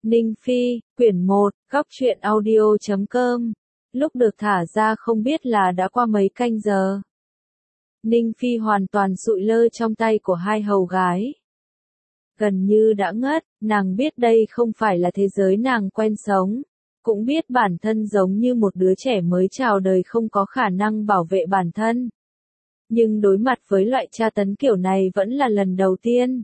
Ninh Phi, quyển 1, góc truyện audio.com. Lúc được thả ra không biết là đã qua mấy canh giờ. Ninh Phi hoàn toàn sụi lơ trong tay của hai hầu gái. Gần như đã ngất, nàng biết đây không phải là thế giới nàng quen sống. Cũng biết bản thân giống như một đứa trẻ mới chào đời không có khả năng bảo vệ bản thân. Nhưng đối mặt với loại tra tấn kiểu này vẫn là lần đầu tiên.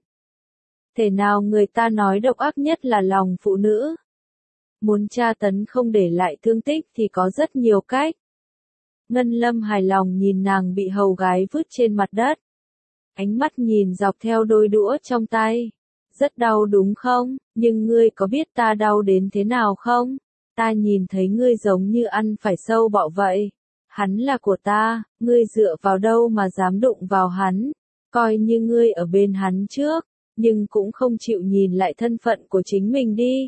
Thể nào người ta nói độc ác nhất là lòng phụ nữ. Muốn tra tấn không để lại thương tích thì có rất nhiều cách. Ngân Lâm hài lòng nhìn nàng bị hầu gái vứt trên mặt đất. Ánh mắt nhìn dọc theo đôi đũa trong tay. Rất đau đúng không, nhưng ngươi có biết ta đau đến thế nào không? Ta nhìn thấy ngươi giống như ăn phải sâu bọ vậy. Hắn là của ta, ngươi dựa vào đâu mà dám đụng vào hắn? Coi như ngươi ở bên hắn trước, nhưng cũng không chịu nhìn lại thân phận của chính mình đi.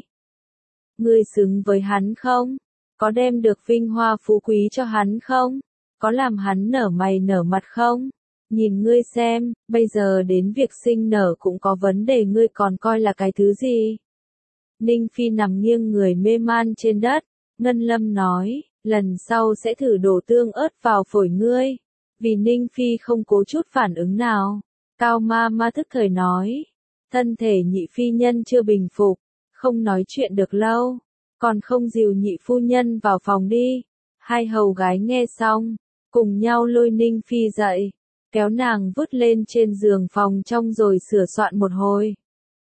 Ngươi xứng với hắn không? Có đem được vinh hoa phú quý cho hắn không? Có làm hắn nở mày nở mặt không? Nhìn ngươi xem, bây giờ đến việc sinh nở cũng có vấn đề, ngươi còn coi là cái thứ gì? Ninh Phi nằm nghiêng người mê man trên đất. Ngân Lâm nói, lần sau sẽ thử đổ tương ớt vào phổi ngươi. Vì Ninh Phi không có chút phản ứng nào, Cao Ma Ma thức thời nói, thân thể nhị phi nhân chưa bình phục, không nói chuyện được lâu, còn không dìu nhị phu nhân vào phòng đi. Hai hầu gái nghe xong, cùng nhau lôi Ninh Phi dậy, kéo nàng vứt lên trên giường phòng trong rồi sửa soạn một hồi.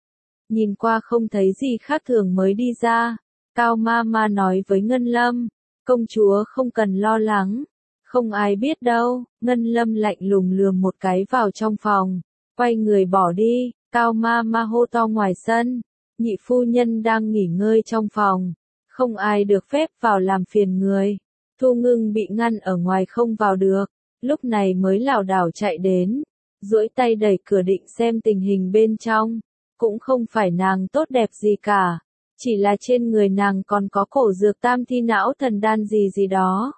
Nhìn qua không thấy gì khác thường mới đi ra, Cao Ma Ma nói với Ngân Lâm, công chúa không cần lo lắng, không ai biết đâu. Ngân Lâm lạnh lùng lườm một cái vào trong phòng, quay người bỏ đi. Cao Ma Ma hô to ngoài sân, nhị phu nhân đang nghỉ ngơi trong phòng, không ai được phép vào làm phiền người. Thu Ngưng bị ngăn ở ngoài không vào được, lúc này mới lảo đảo chạy đến, duỗi tay đẩy cửa định xem tình hình bên trong. Cũng không phải nàng tốt đẹp gì cả, chỉ là trên người nàng còn có cổ dược tam thi não thần đan gì gì đó.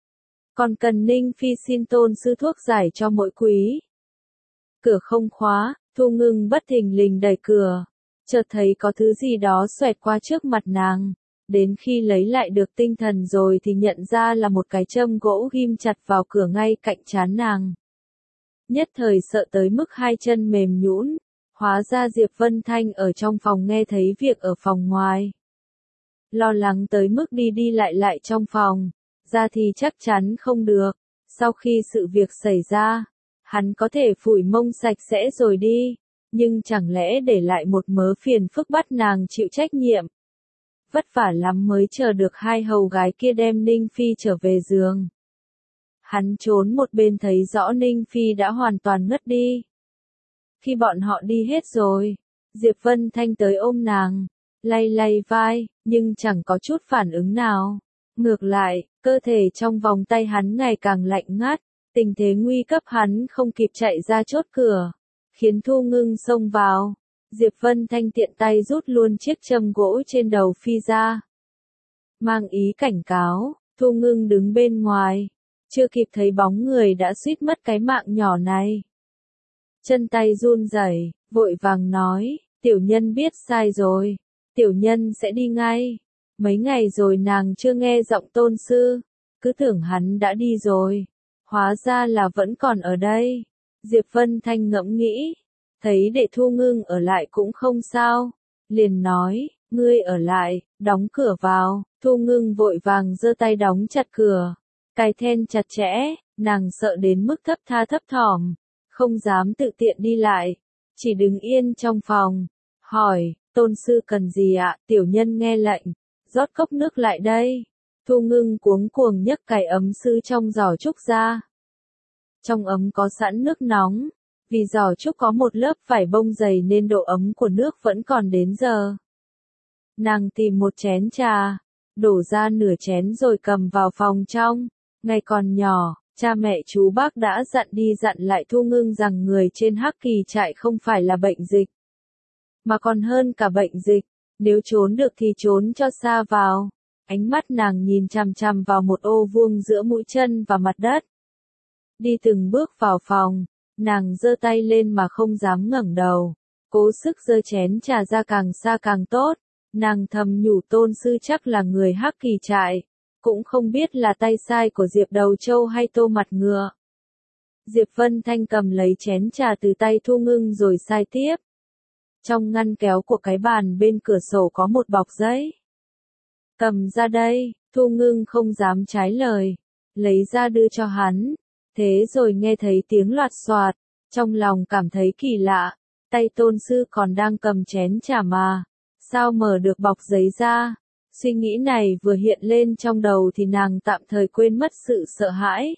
Còn cần Ninh Phi xin tôn sư thuốc giải cho mỗi quý. Cửa không khóa, Thu Ngưng bất thình lình đẩy cửa, chợt thấy có thứ gì đó xoẹt qua trước mặt nàng. Đến khi lấy lại được tinh thần rồi thì nhận ra là một cái châm gỗ ghim chặt vào cửa ngay cạnh trán nàng. Nhất thời sợ tới mức hai chân mềm nhũn. Hóa ra Diệp Vân Thanh ở trong phòng nghe thấy việc ở phòng ngoài. Lo lắng tới mức đi đi lại trong phòng, ra thì chắc chắn không được. Sau khi sự việc xảy ra, hắn có thể phủi mông sạch sẽ rồi đi, nhưng chẳng lẽ để lại một mớ phiền phức bắt nàng chịu trách nhiệm. Vất vả lắm mới chờ được hai hầu gái kia đem Ninh Phi trở về giường. Hắn trốn một bên thấy rõ Ninh Phi đã hoàn toàn ngất đi. Khi bọn họ đi hết rồi, Diệp Vân Thanh tới ôm nàng, lay lay vai, nhưng chẳng có chút phản ứng nào. Ngược lại, cơ thể trong vòng tay hắn ngày càng lạnh ngắt, tình thế nguy cấp hắn không kịp chạy ra chốt cửa, khiến Thu Ngưng xông vào. Diệp Vân Thanh tiện tay rút luôn chiếc châm gỗ trên đầu Phi ra. Mang ý cảnh cáo, Thu Ngưng đứng bên ngoài, chưa kịp thấy bóng người đã suýt mất cái mạng nhỏ này. Chân tay run rẩy, vội vàng nói, tiểu nhân biết sai rồi, tiểu nhân sẽ đi ngay. Mấy ngày rồi nàng chưa nghe giọng tôn sư, cứ tưởng hắn đã đi rồi, hóa ra là vẫn còn ở đây. Diệp Vân Thanh ngẫm nghĩ, thấy để Thu Ngưng ở lại cũng không sao, liền nói, ngươi ở lại, đóng cửa vào. Thu Ngưng vội vàng giơ tay đóng chặt cửa, cài then chặt chẽ, nàng sợ đến mức thấp tha thấp thỏm, không dám tự tiện đi lại, chỉ đứng yên trong phòng, hỏi, tôn sư cần gì ạ? Tiểu nhân nghe lệnh, rót cốc nước lại đây. Thu Ngưng cuống cuồng nhấc cái ấm sứ trong giỏ trúc ra. Trong ấm có sẵn nước nóng, vì giỏ trúc có một lớp vải bông dày nên độ ấm của nước vẫn còn đến giờ. Nàng tìm một chén trà, đổ ra nửa chén rồi cầm vào phòng trong. Ngày còn nhỏ, cha mẹ chú bác đã dặn đi dặn lại Thu Ngưng rằng người trên Hắc Kỳ trại không phải là bệnh dịch, mà còn hơn cả bệnh dịch, nếu trốn được thì trốn cho xa vào. Ánh mắt nàng nhìn chằm chằm vào một ô vuông giữa mũi chân và mặt đất. Đi từng bước vào phòng, nàng giơ tay lên mà không dám ngẩng đầu, cố sức giơ chén trà ra càng xa càng tốt. Nàng thầm nhủ Tôn Sư chắc là người Hắc Kỳ trại, cũng không biết là tay sai của Diệp Đầu Châu hay Tô Mặt Ngựa. Diệp Vân Thanh cầm lấy chén trà từ tay Thu Ngưng rồi sai tiếp. Trong ngăn kéo của cái bàn bên cửa sổ có một bọc giấy. Cầm ra đây, Thu Ngưng không dám trái lời, lấy ra đưa cho hắn. Thế rồi nghe thấy tiếng loạt soạt, trong lòng cảm thấy kỳ lạ, tay Tôn Sư còn đang cầm chén trà mà, sao mở được bọc giấy ra? Suy nghĩ này vừa hiện lên trong đầu thì nàng tạm thời quên mất sự sợ hãi.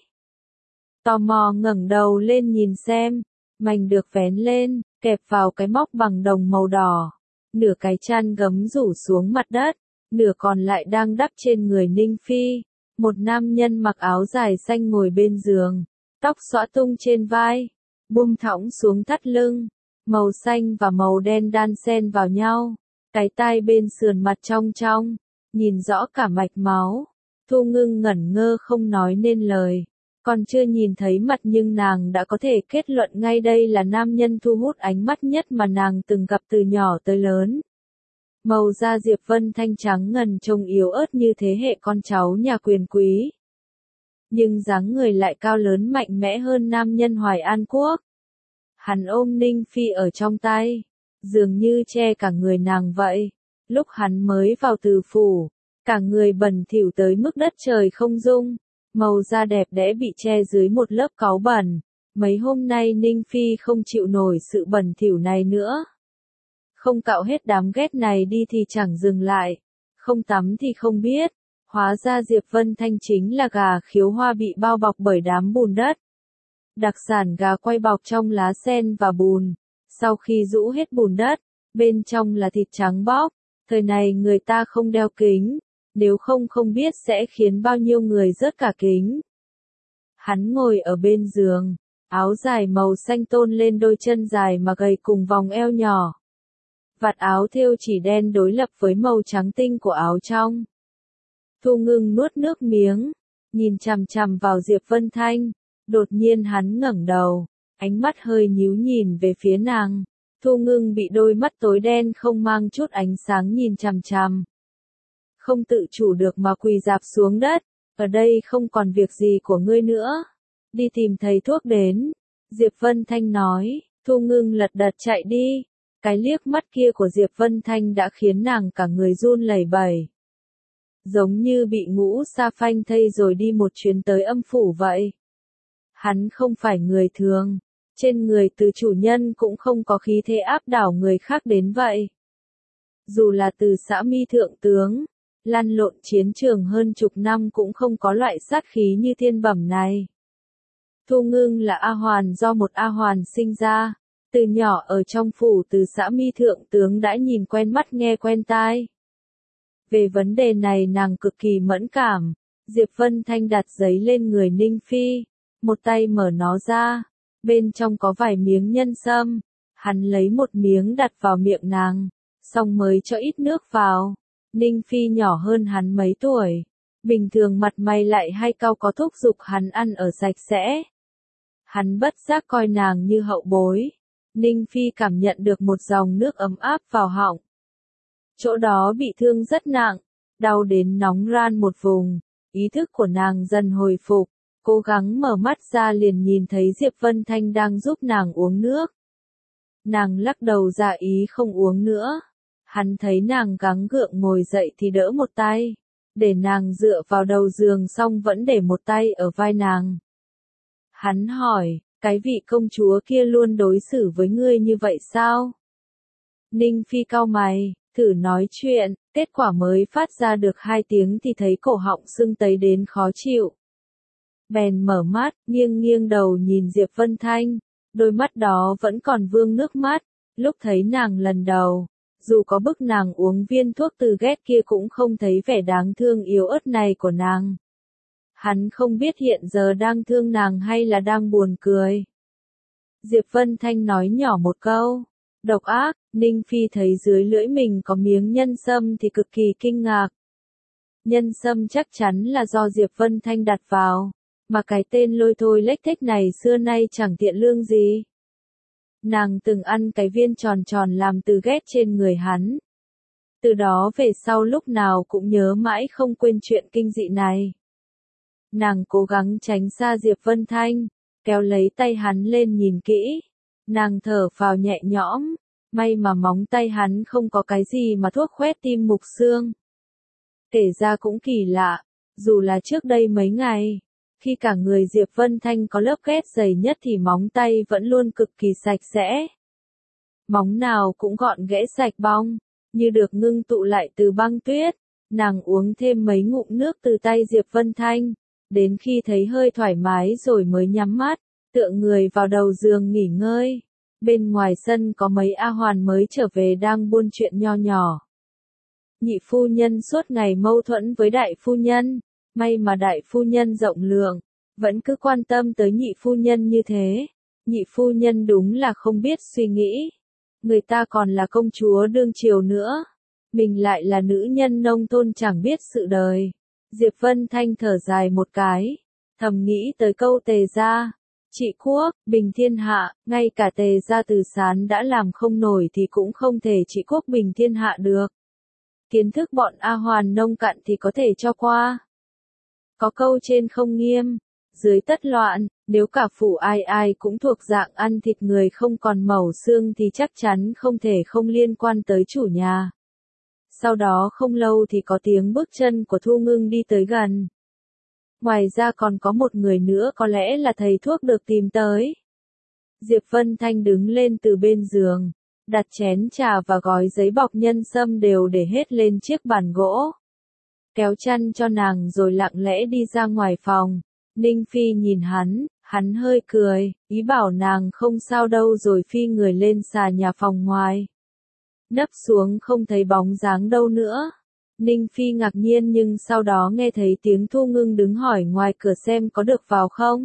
Tò mò ngẩng đầu lên nhìn xem, mảnh được vén lên, kẹp vào cái móc bằng đồng màu đỏ. Nửa cái chăn gấm rủ xuống mặt đất, nửa còn lại đang đắp trên người Ninh Phi. Một nam nhân mặc áo dài xanh ngồi bên giường, tóc xõa tung trên vai, buông thõng xuống thắt lưng, màu xanh và màu đen đan xen vào nhau, cái tai bên sườn mặt trong trong, nhìn rõ cả mạch máu. Thu Ngưng ngẩn ngơ không nói nên lời, còn chưa nhìn thấy mặt nhưng nàng đã có thể kết luận ngay đây là nam nhân thu hút ánh mắt nhất mà nàng từng gặp từ nhỏ tới lớn. Màu da Diệp Vân Thanh trắng ngần trông yếu ớt như thế hệ con cháu nhà quyền quý. Nhưng dáng người lại cao lớn mạnh mẽ hơn nam nhân Hoài An Quốc. Hắn ôm Ninh Phi ở trong tay, dường như che cả người nàng vậy. Lúc hắn mới vào Từ phủ, cả người bẩn thỉu tới mức đất trời không dung, màu da đẹp đẽ bị che dưới một lớp cáu bẩn. Mấy hôm nay Ninh Phi không chịu nổi sự bẩn thỉu này nữa. Không cạo hết đám ghét này đi thì chẳng dừng lại, không tắm thì không biết. Hóa ra Diệp Vân Thanh chính là gà khiếu hoa bị bao bọc bởi đám bùn đất. Đặc sản gà quay bọc trong lá sen và bùn, sau khi rũ hết bùn đất, bên trong là thịt trắng bóc. Thời này người ta không đeo kính, nếu không biết sẽ khiến bao nhiêu người rớt cả kính. Hắn ngồi ở bên giường, áo dài màu xanh tôn lên đôi chân dài mà gầy cùng vòng eo nhỏ. Vạt áo thêu chỉ đen đối lập với màu trắng tinh của áo trong. Thu Ngưng nuốt nước miếng, nhìn chằm chằm vào Diệp Vân Thanh, đột nhiên hắn ngẩng đầu, ánh mắt hơi nhíu nhìn về phía nàng. Thu Ngưng bị đôi mắt tối đen không mang chút ánh sáng nhìn chằm chằm. Không tự chủ được mà quỳ rạp xuống đất, ở đây không còn việc gì của ngươi nữa. Đi tìm thầy thuốc đến. Diệp Vân Thanh nói, Thu Ngưng lật đật chạy đi. Cái liếc mắt kia của Diệp Vân Thanh đã khiến nàng cả người run lẩy bẩy. Giống như bị ngũ sa phanh thây rồi đi một chuyến tới âm phủ vậy. Hắn không phải người thường, trên người từ chủ nhân cũng không có khí thế áp đảo người khác đến vậy. Dù là từ xã Mi thượng tướng, lăn lộn chiến trường hơn chục năm cũng không có loại sát khí như thiên bẩm này. Thu Ngưng là A Hoàn do một A Hoàn sinh ra, từ nhỏ ở trong phủ từ xã Mi thượng tướng đã nhìn quen mắt nghe quen tai. Về vấn đề này nàng cực kỳ mẫn cảm. Diệp Vân Thanh đặt giấy lên người Ninh Phi, một tay mở nó ra, bên trong có vài miếng nhân sâm, hắn lấy một miếng đặt vào miệng nàng, xong mới cho ít nước vào. Ninh Phi nhỏ hơn hắn mấy tuổi, bình thường mặt mày lại hay cau có thúc giục hắn ăn ở sạch sẽ. Hắn bất giác coi nàng như hậu bối. Ninh Phi cảm nhận được một dòng nước ấm áp vào họng. Chỗ đó bị thương rất nặng, đau đến nóng ran một vùng, ý thức của nàng dần hồi phục, cố gắng mở mắt ra liền nhìn thấy Diệp Vân Thanh đang giúp nàng uống nước. Nàng lắc đầu ra ý không uống nữa. Hắn thấy nàng gắng gượng ngồi dậy thì đỡ một tay, để nàng dựa vào đầu giường xong vẫn để một tay ở vai nàng. Hắn hỏi, cái vị công chúa kia luôn đối xử với ngươi như vậy sao? Ninh Phi cau mày, thử nói chuyện, kết quả mới phát ra được 2 tiếng thì thấy cổ họng sưng tấy đến khó chịu. Bèn mở mắt, nghiêng nghiêng đầu nhìn Diệp Vân Thanh, đôi mắt đó vẫn còn vương nước mắt. Lúc thấy nàng lần đầu, dù có bức nàng uống viên thuốc từ ghét kia cũng không thấy vẻ đáng thương yếu ớt này của nàng. Hắn không biết hiện giờ đang thương nàng hay là đang buồn cười. Diệp Vân Thanh nói nhỏ một câu, độc ác. Ninh Phi thấy dưới lưỡi mình có miếng nhân sâm thì cực kỳ kinh ngạc. Nhân sâm chắc chắn là do Diệp Vân Thanh đặt vào, mà cái tên lôi thôi lếch thếch này xưa nay chẳng tiện lương gì. Nàng từng ăn cái viên tròn tròn làm từ ghét trên người hắn. Từ đó về sau lúc nào cũng nhớ mãi không quên chuyện kinh dị này. Nàng cố gắng tránh xa Diệp Vân Thanh, kéo lấy tay hắn lên nhìn kỹ. Nàng thở phào nhẹ nhõm, may mà móng tay hắn không có cái gì mà thuốc khoét tim mục xương. Kể ra cũng kỳ lạ, dù là trước đây mấy ngày, khi cả người Diệp Vân Thanh có lớp kết dày nhất thì móng tay vẫn luôn cực kỳ sạch sẽ. Móng nào cũng gọn ghẽ sạch bong, như được ngưng tụ lại từ băng tuyết. Nàng uống thêm mấy ngụm nước từ tay Diệp Vân Thanh, đến khi thấy hơi thoải mái rồi mới nhắm mắt, tựa người vào đầu giường nghỉ ngơi. Bên ngoài sân có mấy A Hoàn mới trở về đang buôn chuyện nho nhỏ. Nhị phu nhân suốt ngày mâu thuẫn với đại phu nhân, may mà đại phu nhân rộng lượng, vẫn cứ quan tâm tới nhị phu nhân như thế. Nhị phu nhân đúng là không biết suy nghĩ. Người ta còn là công chúa đương triều nữa, mình lại là nữ nhân nông thôn chẳng biết sự đời. Diệp Vân Thanh thở dài một cái, thầm nghĩ tới câu Tề gia trị quốc, bình thiên hạ, ngay cả Tề gia Từ Sán đã làm không nổi thì cũng không thể trị quốc bình thiên hạ được. Kiến thức bọn A Hoàn nông cạn thì có thể cho qua. Có câu trên không nghiêm, dưới tất loạn, nếu cả phủ ai ai cũng thuộc dạng ăn thịt người không còn mẩu xương thì chắc chắn không thể không liên quan tới chủ nhà. Sau đó không lâu thì có tiếng bước chân của Thu Ngưng đi tới gần. Ngoài ra còn có một người nữa có lẽ là thầy thuốc được tìm tới. Diệp Vân Thanh đứng lên từ bên giường, đặt chén trà và gói giấy bọc nhân sâm đều để hết lên chiếc bàn gỗ. Kéo chăn cho nàng rồi lặng lẽ đi ra ngoài phòng. Ninh Phi nhìn hắn hơi cười, ý bảo nàng không sao đâu rồi phi người lên xà nhà phòng ngoài. Nấp xuống không thấy bóng dáng đâu nữa. Ninh Phi ngạc nhiên nhưng sau đó nghe thấy tiếng Thu Ngưng đứng hỏi ngoài cửa xem có được vào không.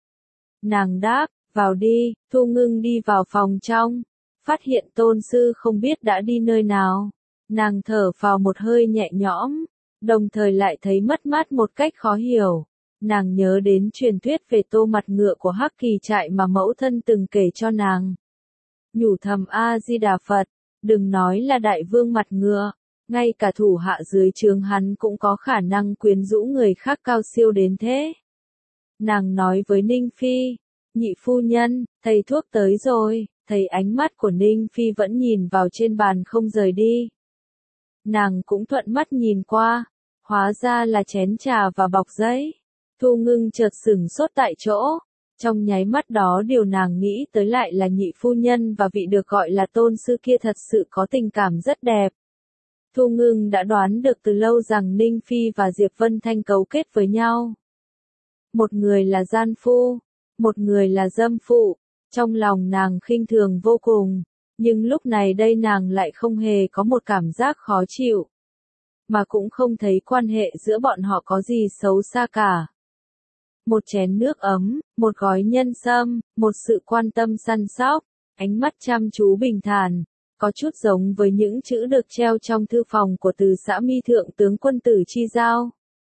Nàng đáp, vào đi. Thu Ngưng đi vào phòng trong, phát hiện tôn sư không biết đã đi nơi nào. Nàng thở phào một hơi nhẹ nhõm, đồng thời lại thấy mất mát một cách khó hiểu. Nàng nhớ đến truyền thuyết về Tô Mặt Ngựa của Hắc Kỳ Trại mà mẫu thân từng kể cho nàng. Nhủ thầm A-di-đà Phật, đừng nói là đại vương Mặt Ngựa, ngay cả thủ hạ dưới trướng hắn cũng có khả năng quyến rũ người khác cao siêu đến thế. Nàng nói với Ninh Phi, nhị phu nhân, thầy thuốc tới rồi. Thấy ánh mắt của Ninh Phi vẫn nhìn vào trên bàn không rời đi. Nàng cũng thuận mắt nhìn qua, hóa ra là chén trà và bọc giấy. Thu Ngưng chợt sửng sốt tại chỗ. Trong nháy mắt đó điều nàng nghĩ tới lại là nhị phu nhân và vị được gọi là tôn sư kia thật sự có tình cảm rất đẹp. Thu Ngưng đã đoán được từ lâu rằng Ninh Phi và Diệp Vân Thanh cấu kết với nhau. Một người là gian phu, một người là dâm phụ. Trong lòng nàng khinh thường vô cùng, nhưng lúc này đây nàng lại không hề có một cảm giác khó chịu. Mà cũng không thấy quan hệ giữa bọn họ có gì xấu xa cả. Một chén nước ấm, một gói nhân sâm, một sự quan tâm săn sóc, ánh mắt chăm chú bình thản, có chút giống với những chữ được treo trong thư phòng của Từ xã Mi Thượng tướng quân tử Chi Giao.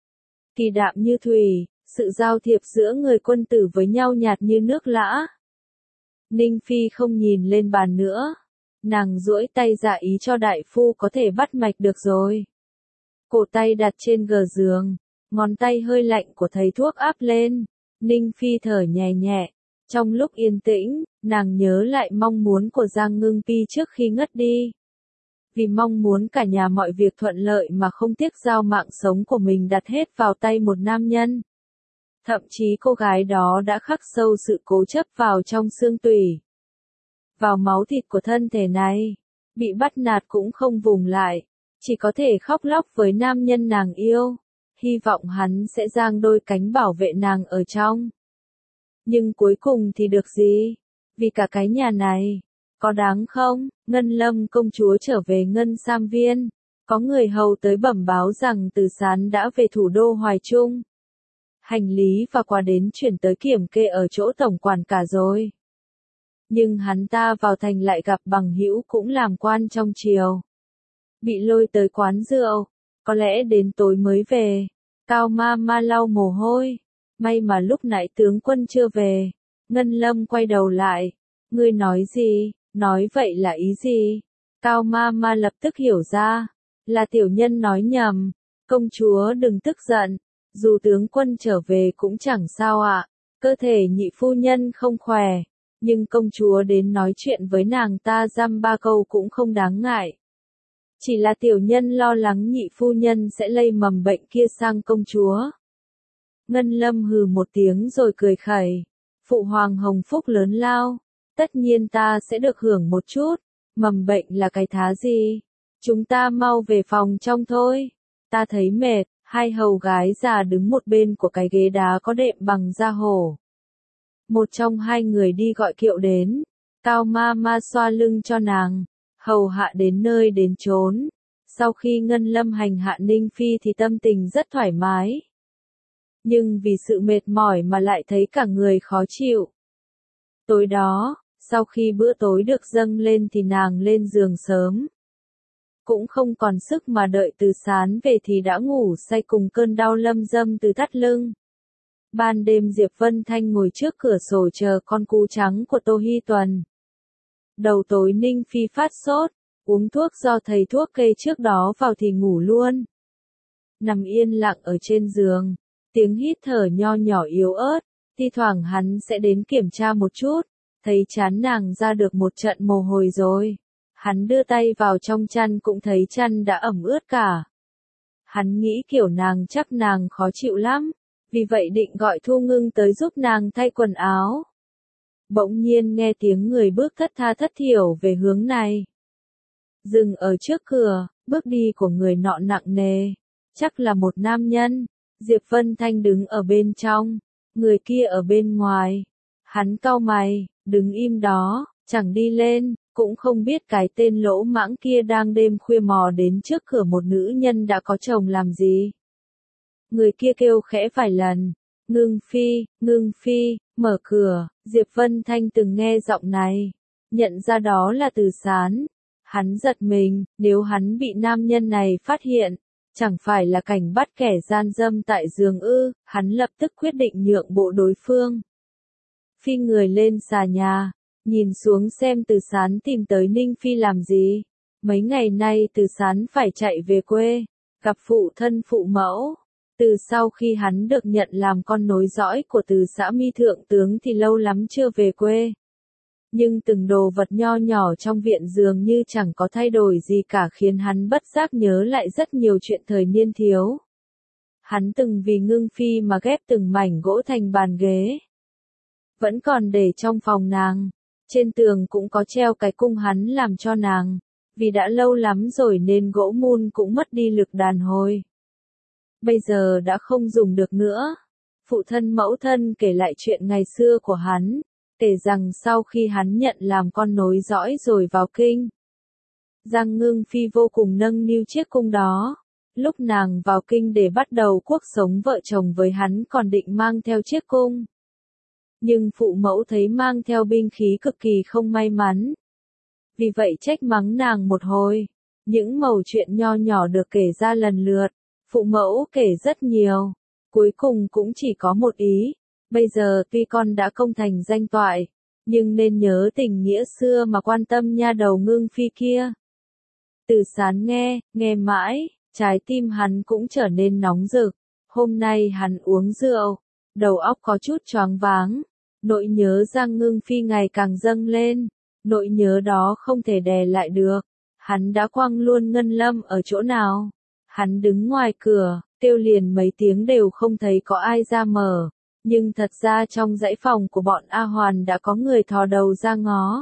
Kỳ đạm như thủy, sự giao thiệp giữa người quân tử với nhau nhạt như nước lã. Ninh Phi không nhìn lên bàn nữa. Nàng duỗi tay dạ ý cho đại phu có thể bắt mạch được rồi. Cổ tay đặt trên gờ giường, ngón tay hơi lạnh của thầy thuốc áp lên. Ninh Phi thở nhẹ nhẹ. Trong lúc yên tĩnh, nàng nhớ lại mong muốn của Giang Ngưng Pi trước khi ngất đi. Vì mong muốn cả nhà mọi việc thuận lợi mà không tiếc giao mạng sống của mình đặt hết vào tay một nam nhân. Thậm chí cô gái đó đã khắc sâu sự cố chấp vào trong xương tủy, vào máu thịt của thân thể này. Bị bắt nạt cũng không vùng lại, chỉ có thể khóc lóc với nam nhân nàng yêu, hy vọng hắn sẽ giang đôi cánh bảo vệ nàng ở trong. Nhưng cuối cùng thì được gì? Vì cả cái nhà này, có đáng không? Ngân Lâm công chúa trở về Ngân Sam Viên, có người hầu tới bẩm báo rằng Từ Sán đã về thủ đô Hoài Trung. Hành lý và quà đến chuyển tới kiểm kê ở chỗ tổng quản cả rồi. Nhưng hắn ta vào thành lại gặp bằng hữu cũng làm quan trong triều. Bị lôi tới quán rượu, có lẽ đến tối mới về. Cao ma ma lau mồ hôi. May mà lúc nãy tướng quân chưa về. Ngân Lâm quay đầu lại. Ngươi nói gì? Nói vậy là ý gì? Cao ma ma lập tức hiểu ra. Là tiểu nhân nói nhầm, công chúa đừng tức giận, dù tướng quân trở về cũng chẳng sao ạ, cơ thể nhị phu nhân không khỏe, nhưng công chúa đến nói chuyện với nàng ta dăm ba câu cũng không đáng ngại. Chỉ là tiểu nhân lo lắng nhị phu nhân sẽ lây mầm bệnh kia sang công chúa. Ngân Lâm hừ một tiếng rồi cười khẩy, phụ hoàng hồng phúc lớn lao, tất nhiên ta sẽ được hưởng một chút, mầm bệnh là cái thá gì, chúng ta mau về phòng trong thôi, ta thấy mệt. Hai hầu gái già đứng một bên của cái ghế đá có đệm bằng da hổ. Một trong hai người đi gọi kiệu đến, Cao ma ma xoa lưng cho nàng, hầu hạ đến nơi đến chốn. Sau khi Ngân Lâm hành hạ Ninh Phi thì tâm tình rất thoải mái. Nhưng vì sự mệt mỏi mà lại thấy cả người khó chịu. Tối đó, sau khi bữa tối được dâng lên thì nàng lên giường sớm. Cũng không còn sức mà đợi Từ Sán về thì đã ngủ say cùng cơn đau lâm dâm từ thắt lưng. Ban đêm Diệp Vân Thanh ngồi trước cửa sổ chờ con cú trắng của Tô Hy Tuần. Đầu tối Ninh Phi phát sốt, uống thuốc do thầy thuốc kê trước đó vào thì ngủ luôn. Nằm yên lặng ở trên giường, tiếng hít thở nho nhỏ yếu ớt, thi thoảng hắn sẽ đến kiểm tra một chút, thấy chán nàng ra được một trận mồ hôi rồi. Hắn đưa tay vào trong chăn cũng thấy chăn đã ẩm ướt cả. Hắn nghĩ kiểu nàng chắc nàng khó chịu lắm, vì vậy định gọi Thu Ngưng tới giúp nàng thay quần áo. Bỗng nhiên nghe tiếng người bước thất tha thất thiểu về hướng này. Dừng ở trước cửa, bước đi của người nọ nặng nề, chắc là một nam nhân. Diệp Vân Thanh đứng ở bên trong, người kia ở bên ngoài. Hắn cau mày, đứng im đó, chẳng đi lên. Cũng không biết cái tên lỗ mãng kia đang đêm khuya mò đến trước cửa một nữ nhân đã có chồng làm gì. Người kia kêu khẽ vài lần, Ngưng Phi, mở cửa, Diệp Vân Thanh từng nghe giọng này, nhận ra đó là Từ Sán. Hắn giật mình, nếu hắn bị nam nhân này phát hiện, chẳng phải là cảnh bắt kẻ gian dâm tại giường ư, hắn lập tức quyết định nhượng bộ đối phương. Phi người lên xà nhà. Nhìn xuống xem Từ Sán tìm tới Ninh Phi làm gì. Mấy ngày nay Từ Sán phải chạy về quê, gặp phụ thân phụ mẫu. Từ sau khi hắn được nhận làm con nối dõi của Từ xã Mi thượng tướng thì lâu lắm chưa về quê. Nhưng từng đồ vật nho nhỏ trong viện dường như chẳng có thay đổi gì cả khiến hắn bất giác nhớ lại rất nhiều chuyện thời niên thiếu. Hắn từng vì Ngưng Phi mà ghép từng mảnh gỗ thành bàn ghế. Vẫn còn để trong phòng nàng. Trên tường cũng có treo cái cung hắn làm cho nàng, vì đã lâu lắm rồi nên gỗ mun cũng mất đi lực đàn hồi. Bây giờ đã không dùng được nữa. Phụ thân mẫu thân kể lại chuyện ngày xưa của hắn, kể rằng sau khi hắn nhận làm con nối dõi rồi vào kinh. Giang Ngưng Phi vô cùng nâng niu chiếc cung đó. Lúc nàng vào kinh để bắt đầu cuộc sống vợ chồng với hắn còn định mang theo chiếc cung. Nhưng phụ mẫu thấy mang theo binh khí cực kỳ không may mắn. Vì vậy trách mắng nàng một hồi. Những mẩu chuyện nho nhỏ được kể ra lần lượt. Phụ mẫu kể rất nhiều. Cuối cùng cũng chỉ có một ý. Bây giờ tuy con đã công thành danh toại, nhưng nên nhớ tình nghĩa xưa mà quan tâm nha đầu Ngưng Phi kia. Từ Sán nghe mãi, trái tim hắn cũng trở nên nóng rực. Hôm nay hắn uống rượu, đầu óc có chút choáng váng. Nỗi nhớ Giang Ngưng Phi ngày càng dâng lên, nỗi nhớ đó không thể đè lại được. Hắn đã quăng luôn Ngân Lâm ở chỗ nào. Hắn đứng ngoài cửa, kêu liền mấy tiếng đều không thấy có ai ra mở. Nhưng thật ra trong dãy phòng của bọn A Hoàn đã có người thò đầu ra ngó.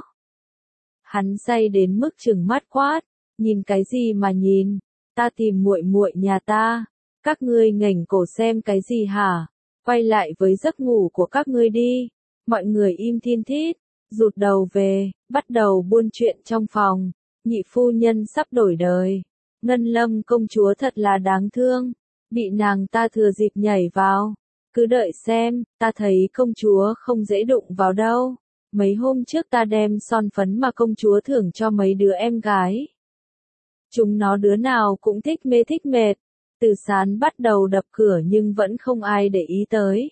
Hắn say đến mức trừng mắt quát, nhìn cái gì mà nhìn, ta tìm muội muội nhà ta, các ngươi ngẩng cổ xem cái gì hả, quay lại với giấc ngủ của các ngươi đi. Mọi người im thiên thít, rụt đầu về, bắt đầu buôn chuyện trong phòng. Nhị phu nhân sắp đổi đời. Ngân Lâm công chúa thật là đáng thương, bị nàng ta thừa dịp nhảy vào. Cứ đợi xem, ta thấy công chúa không dễ đụng vào đâu. Mấy hôm trước ta đem son phấn mà công chúa thưởng cho mấy đứa em gái. Chúng nó đứa nào cũng thích mê thích mệt. Từ Sán bắt đầu đập cửa nhưng vẫn không ai để ý tới.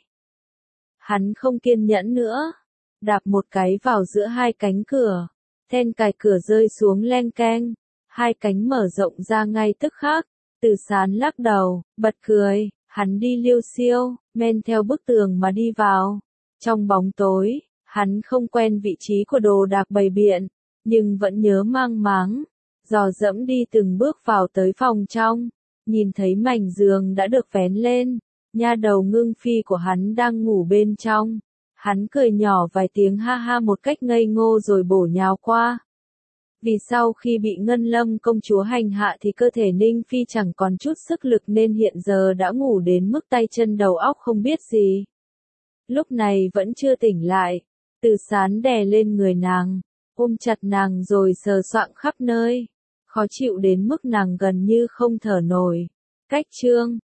Hắn không kiên nhẫn nữa, đạp một cái vào giữa hai cánh cửa, then cài cửa rơi xuống len keng. hai cánh mở rộng ra ngay tức khắc. Từ Sán lắc đầu, bật cười, hắn đi liêu xiêu, men theo bức tường mà đi vào. Trong bóng tối, hắn không quen vị trí của đồ đạc bày biện, nhưng vẫn nhớ mang máng, dò dẫm đi từng bước vào tới phòng trong, nhìn thấy mảnh giường đã được vén lên, nha đầu Ngưng Phi của hắn đang ngủ bên trong. Hắn cười nhỏ vài tiếng ha ha một cách ngây ngô rồi bổ nhào qua. Vì sau khi bị Ngân Lâm công chúa hành hạ thì cơ thể Ninh Phi chẳng còn chút sức lực nên hiện giờ đã ngủ đến mức tay chân đầu óc không biết gì. Lúc này vẫn chưa tỉnh lại, Từ Sán đè lên người nàng, ôm chặt nàng rồi sờ soạng khắp nơi, khó chịu đến mức nàng gần như không thở nổi. Cách chương